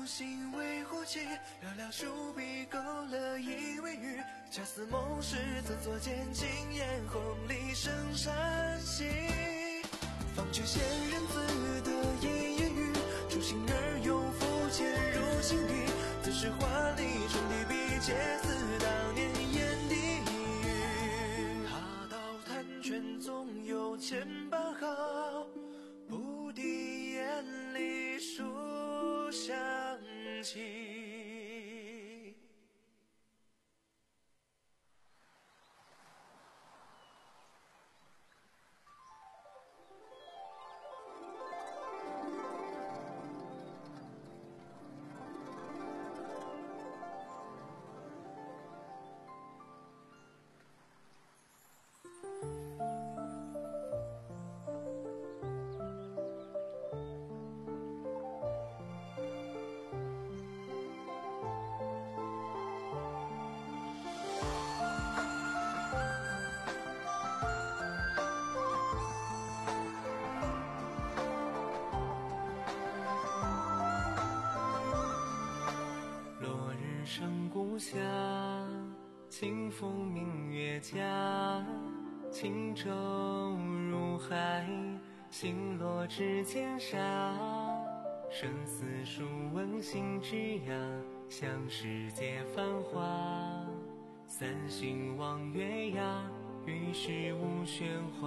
无心为呼气，寥寥数笔勾勒一尾羽，恰似梦时曾作剑，惊艳红里生山兮。方觉仙人自得一言语，初心而用浮潜入心底，自是华丽冲地笔，皆似当年眼底语。他道谈拳总有千般好，不敌眼里书香气。故乡，清风明月家，轻舟入海，星落指尖沙。生死数问心之涯，向世界繁华。三星望月牙，于是无喧哗。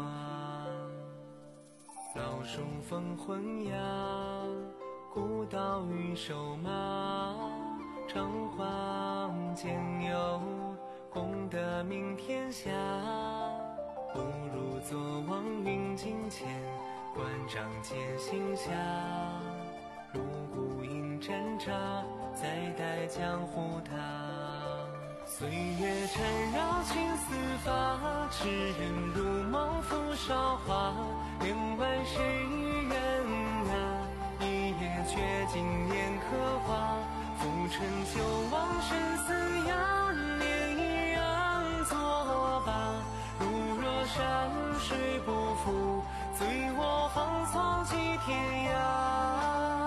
老树逢昏鸦，古道与瘦马。长黄间有功德名天下，不如坐望云锦前，关张见行下。如孤影挣扎，再待江湖踏。岁月缠绕青丝发，痴人如梦负韶华。帘外谁人啊？一夜却经年刻画。浮沉旧往生死呀，念一人作罢。如若山水不负，醉我芳草几天涯。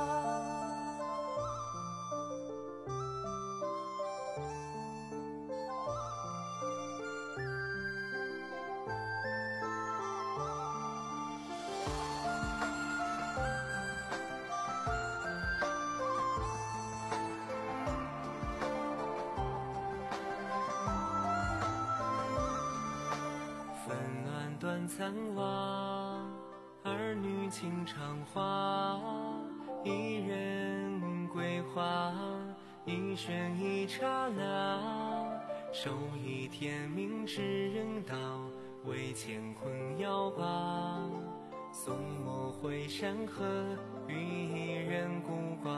断残瓦，儿女情长花。一人归话，一轩一刹那。守一天命之人道，为乾坤摇挂。松墨绘山河，与一人孤寡。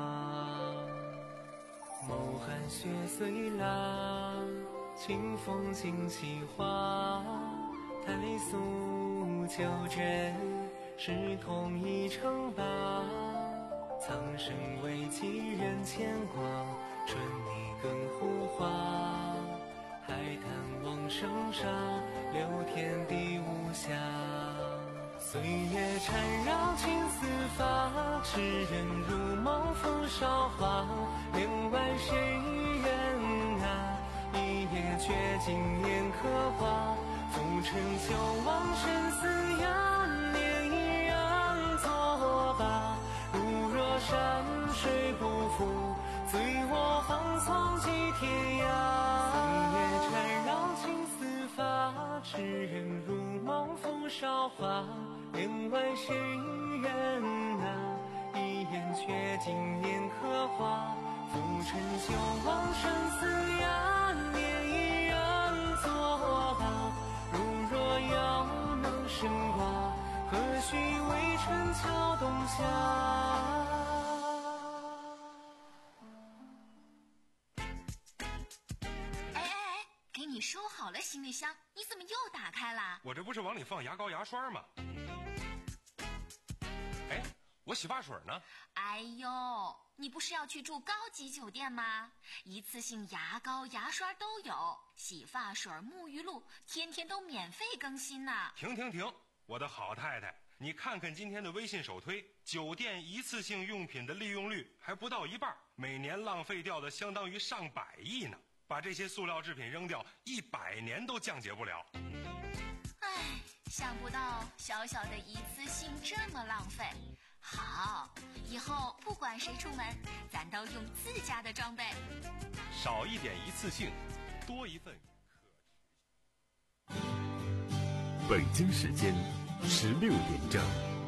眸含雪随蜡，清风尽细花。太素旧枕，是同一程疤。苍生为几人牵挂，春泥更护花。海棠望生杀，留天地无暇。岁月缠绕青丝发，痴人如梦负韶华。帘外谁人啊？一夜却经年刻画。浮沉旧往生死呀，念一人作罢。如若山水不负，醉我芳草几天涯。岁月缠绕青丝发，痴人如梦负韶华。帘外谁人啊？一眼却经年刻画。浮沉旧往生死呀，念一人作罢。若要能升华，何须为春桥东下？ 哎哎哎，给你收好了行李箱，你怎么又打开了？ 我这不是往里放牙膏牙刷吗？哎，我洗发水呢？ 哎呦，你不是要去住高级酒店吗？一次性牙膏牙刷都有，洗发水沐浴露天天都免费更新呢。 停停停，我的好太太， 你看看今天的微信首推，酒店一次性用品的利用率还不到一半，每年浪费掉的相当于上百亿呢。把这些塑料制品扔掉，一百年都降解不了。 唉，想不到小小的一次性这么浪费。好，以后不管谁出门，咱都用自家的装备。 少一点一次性，多一份可持续。 北京时间十六点整。